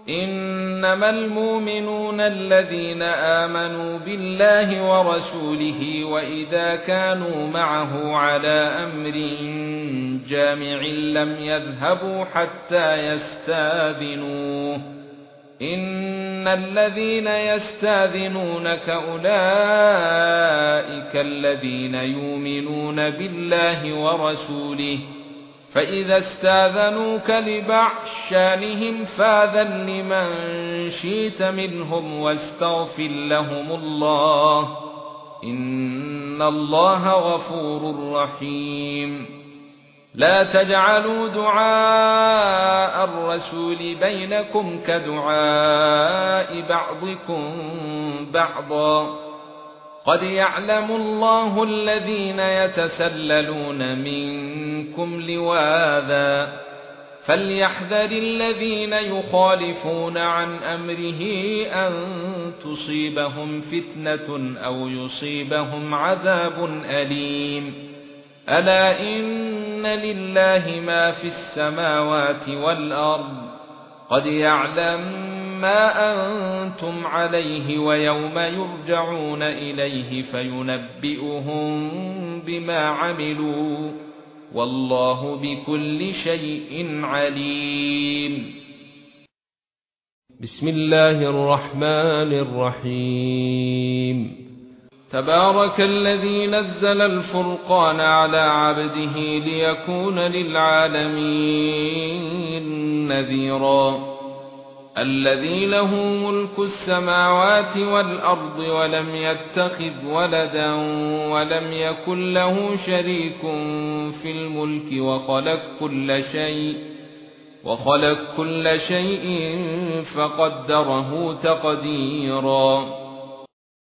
إنما المؤمنون الذين آمنوا بالله ورسوله وإذا كانوا معه على أمر جامع لم يذهبوا حتى يستاذنوه إن الذين يستاذنونك أولئك الذين يؤمنون بالله ورسوله فإذا استاذنوك لبعض شأنهم فاذن لمن شئت منهم واستغفر لهم الله إن الله غفور رحيم لا تجعلوا دعاء الرسول بينكم كدعاء بعضكم بعضا قد يعلم الله الذين يتسللون منكم لواذا فليحذر الذين يخالفون عن أمره أن تصيبهم فتنة أو يصيبهم عذاب أليم ألا إن لله ما في السماوات والأرض قد يعلم ما أنتم عليه ويوم يرجعون إليه فينبئهم بما عملوا والله بكل شيء عليم. بسم الله الرحمن الرحيم. تبارك الذي نزل الفرقان على عبده ليكون للعالمين نذيرا الذي له ملك السماوات والأرض ولم يتخذ ولدا ولم يكن له شريك في الملك وخلق كل شيء فقدره تقديرا